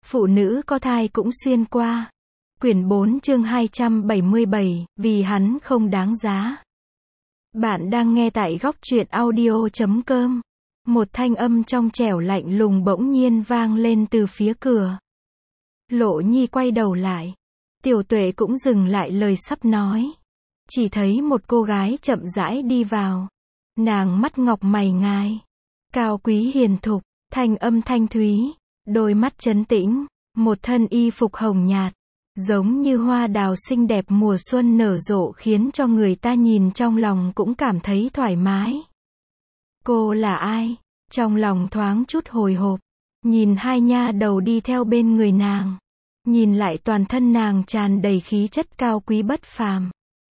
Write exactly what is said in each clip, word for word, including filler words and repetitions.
Phụ nữ có thai cũng xuyên qua. Quyển bốn chương hai trăm bảy mươi bảy, vì hắn không đáng giá. Bạn đang nghe tại góc truyện audio chấm com. Một thanh âm trong trẻo lạnh lùng bỗng nhiên vang lên từ phía cửa. Lộ Nhi quay đầu lại. Tiểu Tuệ cũng dừng lại lời sắp nói. Chỉ thấy một cô gái chậm rãi đi vào. Nàng mắt ngọc mày ngài. Cao quý hiền thục, thanh âm thanh thúy, đôi mắt trấn tĩnh, một thân y phục hồng nhạt, giống như hoa đào xinh đẹp mùa xuân nở rộ khiến cho người ta nhìn trong lòng cũng cảm thấy thoải mái. Cô là ai? Trong lòng thoáng chút hồi hộp, nhìn hai nha đầu đi theo bên người nàng, nhìn lại toàn thân nàng tràn đầy khí chất cao quý bất phàm.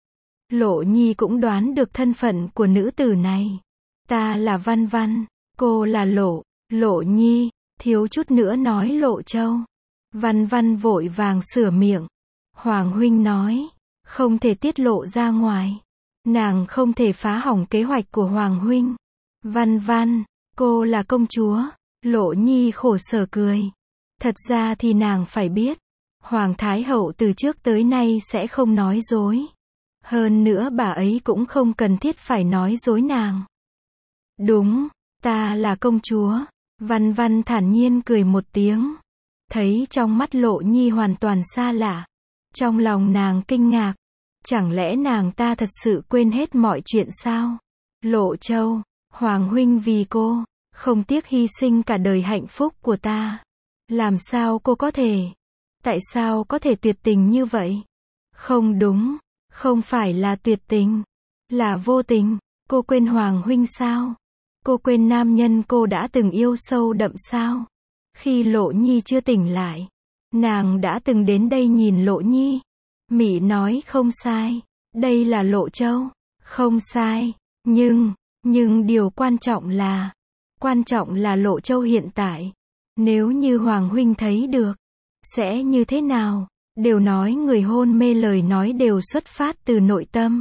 Lộ Nhi cũng đoán được thân phận của nữ tử này. Ta là Văn Văn, cô là Lộ, Lộ Nhi, thiếu chút nữa nói Lộ Châu. Văn Văn vội vàng sửa miệng. Hoàng huynh nói, không thể tiết lộ ra ngoài. Nàng không thể phá hỏng kế hoạch của Hoàng huynh. Văn Văn, cô là công chúa. Lộ Nhi khổ sở cười. Thật ra thì nàng phải biết, Hoàng Thái Hậu từ trước tới nay sẽ không nói dối. Hơn nữa bà ấy cũng không cần thiết phải nói dối nàng. Đúng, ta là công chúa. Văn Văn thản nhiên cười một tiếng. Thấy trong mắt Lộ Nhi hoàn toàn xa lạ. Trong lòng nàng kinh ngạc. Chẳng lẽ nàng ta thật sự quên hết mọi chuyện sao? Lộ Châu, Hoàng huynh vì cô, không tiếc hy sinh cả đời hạnh phúc của ta. Làm sao cô có thể? Tại sao có thể tuyệt tình như vậy? Không đúng, không phải là tuyệt tình, là vô tình. Cô quên Hoàng huynh sao? Cô quên nam nhân cô đã từng yêu sâu đậm sao? Khi Lộ Nhi chưa tỉnh lại, nàng đã từng đến đây nhìn Lộ Nhi. Mị nói không sai, đây là Lộ Châu. Không sai, nhưng, nhưng điều quan trọng là, quan trọng là Lộ Châu hiện tại. Nếu như Hoàng huynh thấy được, sẽ như thế nào? Đều nói người hôn mê lời nói đều xuất phát từ nội tâm.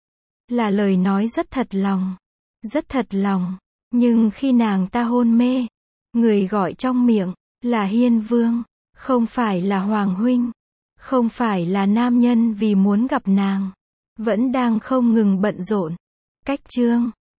Là lời nói rất thật lòng, rất thật lòng. Nhưng khi nàng ta hôn mê, người gọi trong miệng là Hiên Vương, không phải là Hoàng huynh, không phải là nam nhân vì muốn gặp nàng, vẫn đang không ngừng bận rộn. Cách chương